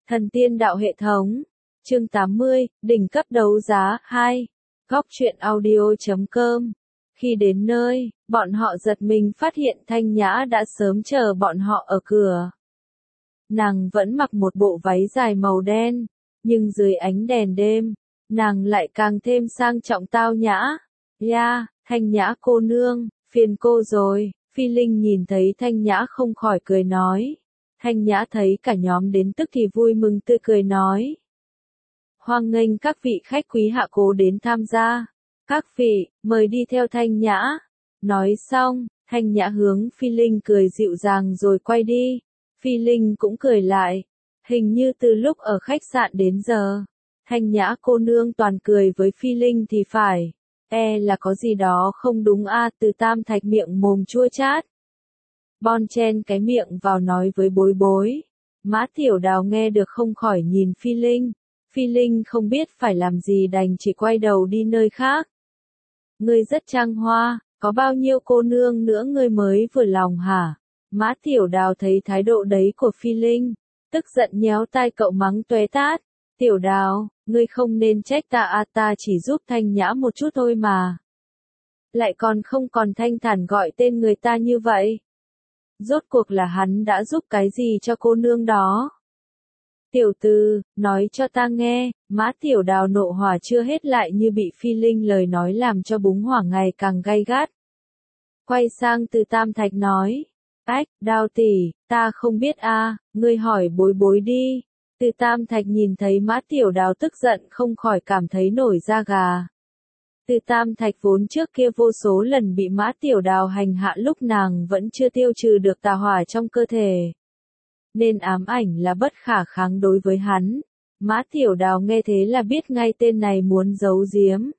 Thần tiên đạo hệ thống. Chương 80, đỉnh cấp đấu giá 2. Góc truyện audio.com. Khi đến nơi, bọn họ giật mình phát hiện Thanh Nhã đã sớm chờ bọn họ ở cửa. Nàng vẫn mặc một bộ váy dài màu đen, nhưng dưới ánh đèn đêm, nàng lại càng thêm sang trọng tao nhã. Thanh Nhã cô nương, phiền cô rồi. Phi Linh nhìn thấy Thanh Nhã không khỏi cười nói. Thanh Nhã thấy cả nhóm đến tức thì vui mừng tươi cười nói. Hoan nghênh các vị khách quý hạ cố đến tham gia. Các vị, mời đi theo Thanh Nhã. Nói xong, Thanh Nhã hướng Phi Linh cười dịu dàng rồi quay đi. Phi Linh cũng cười lại. Hình như từ lúc ở khách sạn đến giờ, Thanh Nhã cô nương toàn cười với Phi Linh thì phải. Là có gì đó không đúng Từ Tam Thạch miệng mồm chua chát. Bon chen cái miệng vào nói với Bối Bối. Mã Tiểu Đào nghe được không khỏi nhìn Phi Linh. Phi Linh không biết phải làm gì đành chỉ quay đầu đi nơi khác. Ngươi rất trang hoa, có bao nhiêu cô nương nữa ngươi mới vừa lòng hả? Mã Tiểu Đào thấy thái độ đấy của Phi Linh, tức giận nhéo tai cậu mắng tué tát. Tiểu Đào, ngươi không nên trách ta ta chỉ giúp Thanh Nhã một chút thôi mà. Lại còn không còn thanh thản gọi tên người ta như vậy. Rốt cuộc là hắn đã giúp cái gì cho cô nương đó? Tiểu Tư, nói cho ta nghe. Mã Tiểu Đào nộ hỏa chưa hết lại như bị Phi Linh lời nói làm cho búng hỏa ngày càng gay gắt. Quay sang Từ Tam Thạch nói. Đào tỷ, ta không biết ngươi hỏi Bối Bối đi. Từ Tam Thạch nhìn thấy Mã Tiểu Đào tức giận không khỏi cảm thấy nổi da gà. Từ Tam Thạch vốn trước kia vô số lần bị Mã Tiểu Đào hành hạ lúc nàng vẫn chưa tiêu trừ được tà hỏa trong cơ thể. Nên ám ảnh là bất khả kháng đối với hắn. Mã Tiểu Đào nghe thế là biết ngay tên này muốn giấu giếm.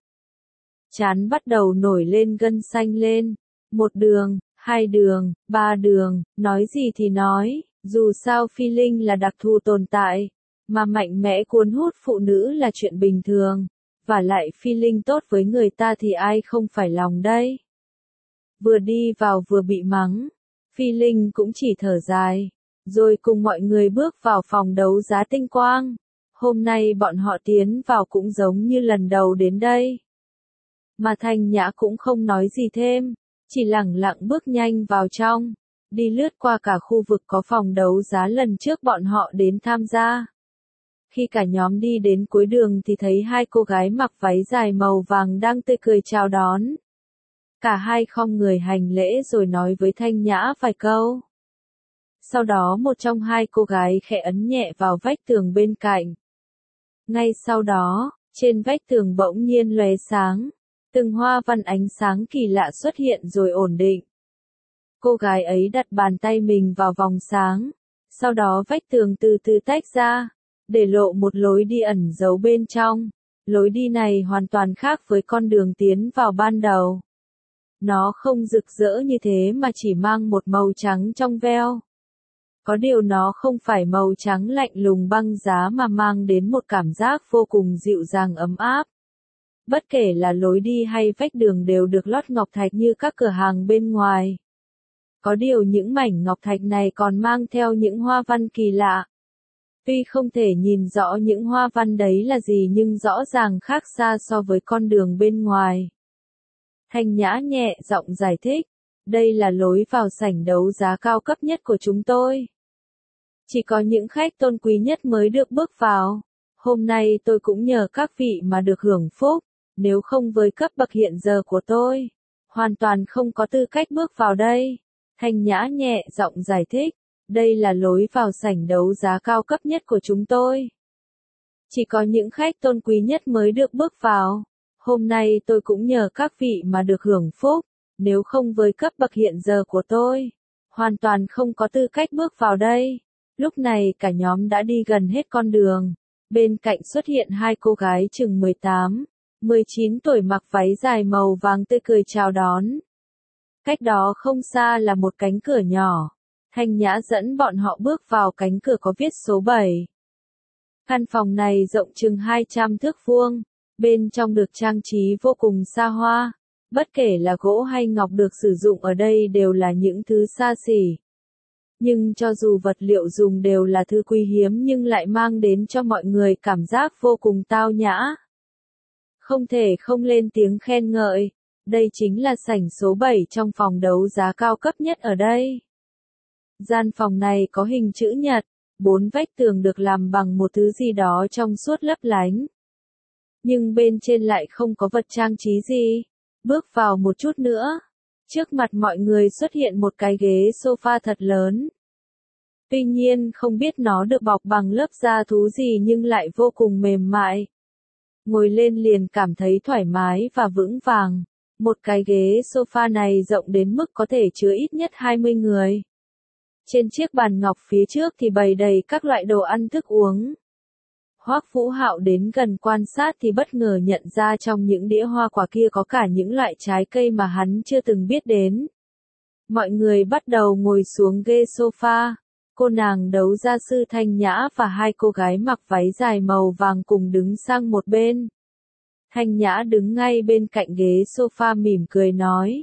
Chán bắt đầu nổi lên gân xanh lên. 1 đường, 2 đường, 3 đường, nói gì thì nói, dù sao Phi Linh là đặc thù tồn tại, mà mạnh mẽ cuốn hút phụ nữ là chuyện bình thường. Và lại Phi Linh tốt với người ta thì ai không phải lòng đây. Vừa đi vào vừa bị mắng, Phi Linh cũng chỉ thở dài, rồi cùng mọi người bước vào phòng đấu giá Tinh Quang. Hôm nay bọn họ tiến vào cũng giống như lần đầu đến đây. Mà Thanh Nhã cũng không nói gì thêm, chỉ lẳng lặng bước nhanh vào trong, đi lướt qua cả khu vực có phòng đấu giá lần trước bọn họ đến tham gia. Khi cả nhóm đi đến cuối đường thì thấy 2 cô gái mặc váy dài màu vàng đang tươi cười chào đón. Cả hai khom người hành lễ rồi nói với Thanh Nhã vài câu. Sau đó một trong 2 cô gái khẽ ấn nhẹ vào vách tường bên cạnh. Ngay sau đó, trên vách tường bỗng nhiên lóe sáng, từng hoa văn ánh sáng kỳ lạ xuất hiện rồi ổn định. Cô gái ấy đặt bàn tay mình vào vòng sáng, sau đó vách tường từ từ tách ra, để lộ một lối đi ẩn giấu bên trong. Lối đi này hoàn toàn khác với con đường tiến vào ban đầu. Nó không rực rỡ như thế mà chỉ mang một màu trắng trong veo. Có điều nó không phải màu trắng lạnh lùng băng giá mà mang đến một cảm giác vô cùng dịu dàng ấm áp. Bất kể là lối đi hay vách đường đều được lót ngọc thạch như các cửa hàng bên ngoài. Có điều những mảnh ngọc thạch này còn mang theo những hoa văn kỳ lạ. Tuy không thể nhìn rõ những hoa văn đấy là gì nhưng rõ ràng khác xa so với con đường bên ngoài. Thanh Nhã nhẹ giọng giải thích, đây là lối vào sảnh đấu giá cao cấp nhất của chúng tôi. Chỉ có những khách tôn quý nhất mới được bước vào. Hôm nay tôi cũng nhờ các vị mà được hưởng phúc, nếu không với cấp bậc hiện giờ của tôi, hoàn toàn không có tư cách bước vào đây. Thanh Nhã nhẹ giọng giải thích. Đây là lối vào sảnh đấu giá cao cấp nhất của chúng tôi. Chỉ có những khách tôn quý nhất mới được bước vào. Hôm nay tôi cũng nhờ các vị mà được hưởng phúc, nếu không với cấp bậc hiện giờ của tôi, hoàn toàn không có tư cách bước vào đây. Lúc này cả nhóm đã đi gần hết con đường. Bên cạnh xuất hiện 2 cô gái chừng 18, 19 tuổi mặc váy dài màu vàng tươi cười chào đón. Cách đó không xa là một cánh cửa nhỏ. Thanh Nhã dẫn bọn họ bước vào cánh cửa có viết số 7. Căn phòng này rộng chừng 200 thước vuông, bên trong được trang trí vô cùng xa hoa. Bất kể là gỗ hay ngọc được sử dụng ở đây đều là những thứ xa xỉ. Nhưng cho dù vật liệu dùng đều là thứ quý hiếm nhưng lại mang đến cho mọi người cảm giác vô cùng tao nhã. Không thể không lên tiếng khen ngợi. Đây chính là sảnh số 7 trong phòng đấu giá cao cấp nhất ở đây. Gian phòng này có hình chữ nhật, 4 vách tường được làm bằng một thứ gì đó trong suốt lấp lánh. Nhưng bên trên lại không có vật trang trí gì. Bước vào một chút nữa. Trước mặt mọi người xuất hiện một cái ghế sofa thật lớn. Tuy nhiên không biết nó được bọc bằng lớp da thú gì nhưng lại vô cùng mềm mại. Ngồi lên liền cảm thấy thoải mái và vững vàng. Một cái ghế sofa này rộng đến mức có thể chứa ít nhất 20 người. Trên chiếc bàn ngọc phía trước thì bày đầy các loại đồ ăn thức uống. Hoắc Vũ Hạo đến gần quan sát thì bất ngờ nhận ra trong những đĩa hoa quả kia có cả những loại trái cây mà hắn chưa từng biết đến. Mọi người bắt đầu ngồi xuống ghế sofa. Cô nàng đấu gia sư Thanh Nhã và hai cô gái mặc váy dài màu vàng cùng đứng sang một bên. Thanh Nhã đứng ngay bên cạnh ghế sofa mỉm cười nói.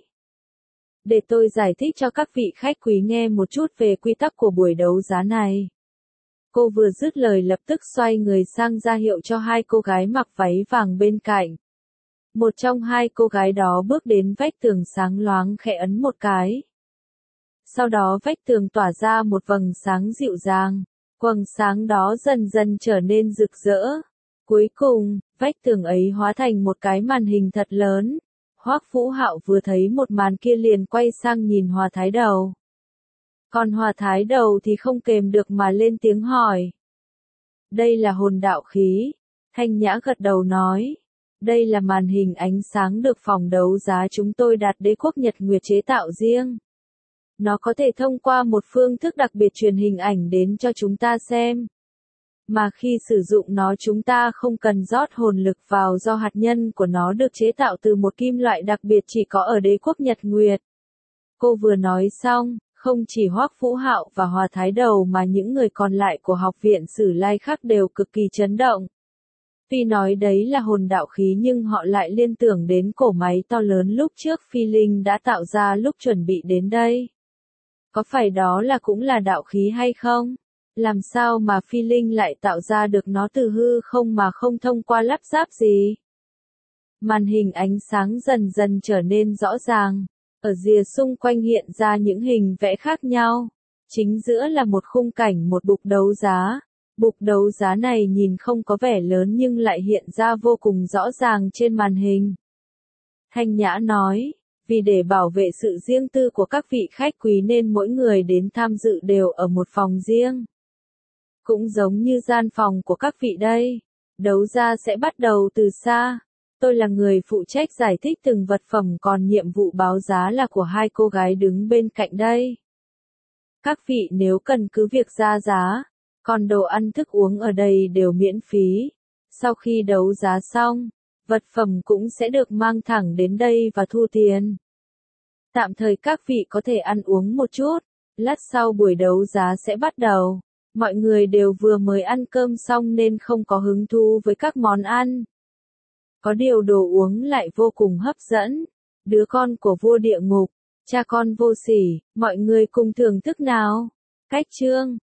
Để tôi giải thích cho các vị khách quý nghe một chút về quy tắc của buổi đấu giá này. Cô vừa dứt lời lập tức xoay người sang ra hiệu cho hai cô gái mặc váy vàng bên cạnh. Một trong hai cô gái đó bước đến vách tường sáng loáng khẽ ấn một cái. Sau đó vách tường tỏa ra một vầng sáng dịu dàng. Quầng sáng đó dần dần trở nên rực rỡ. Cuối cùng, vách tường ấy hóa thành một cái màn hình thật lớn. Hoắc Vũ Hạo vừa thấy một màn kia liền quay sang nhìn Hòa Thái Đầu. Còn Hòa Thái Đầu thì không kềm được mà lên tiếng hỏi. Đây là hồn đạo khí. Thanh Nhã gật đầu nói. Đây là màn hình ánh sáng được phòng đấu giá chúng tôi đặt Đế quốc Nhật Nguyệt chế tạo riêng. Nó có thể thông qua một phương thức đặc biệt truyền hình ảnh đến cho chúng ta xem. Mà khi sử dụng nó chúng ta không cần rót hồn lực vào do hạt nhân của nó được chế tạo từ một kim loại đặc biệt chỉ có ở Đế quốc Nhật Nguyệt. Cô vừa nói xong, không chỉ Hoắc Vũ Hạo và Hòa Thái Đầu mà những người còn lại của học viện Sử Lai khác đều cực kỳ chấn động. Tuy nói đấy là hồn đạo khí nhưng họ lại liên tưởng đến cổ máy to lớn lúc trước Phi Linh đã tạo ra lúc chuẩn bị đến đây. Có phải đó là cũng là đạo khí hay không? Làm sao mà Phi Linh lại tạo ra được nó từ hư không mà không thông qua lắp ráp gì? Màn hình ánh sáng dần dần trở nên rõ ràng. Ở rìa xung quanh hiện ra những hình vẽ khác nhau. Chính giữa là một khung cảnh một bục đấu giá. Bục đấu giá này nhìn không có vẻ lớn nhưng lại hiện ra vô cùng rõ ràng trên màn hình. Thanh Nhã nói, vì để bảo vệ sự riêng tư của các vị khách quý nên mỗi người đến tham dự đều ở một phòng riêng. Cũng giống như gian phòng của các vị đây. Đấu giá sẽ bắt đầu từ xa. Tôi là người phụ trách giải thích từng vật phẩm còn nhiệm vụ báo giá là của hai cô gái đứng bên cạnh đây. Các vị nếu cần cứ việc ra giá, còn đồ ăn thức uống ở đây đều miễn phí. Sau khi đấu giá xong, vật phẩm cũng sẽ được mang thẳng đến đây và thu tiền. Tạm thời các vị có thể ăn uống một chút, lát sau buổi đấu giá sẽ bắt đầu. Mọi người đều vừa mới ăn cơm xong nên không có hứng thú với các món ăn. Có điều đồ uống lại vô cùng hấp dẫn. Đứa con của vua địa ngục, cha con vô sỉ, mọi người cùng thưởng thức nào. Cách chương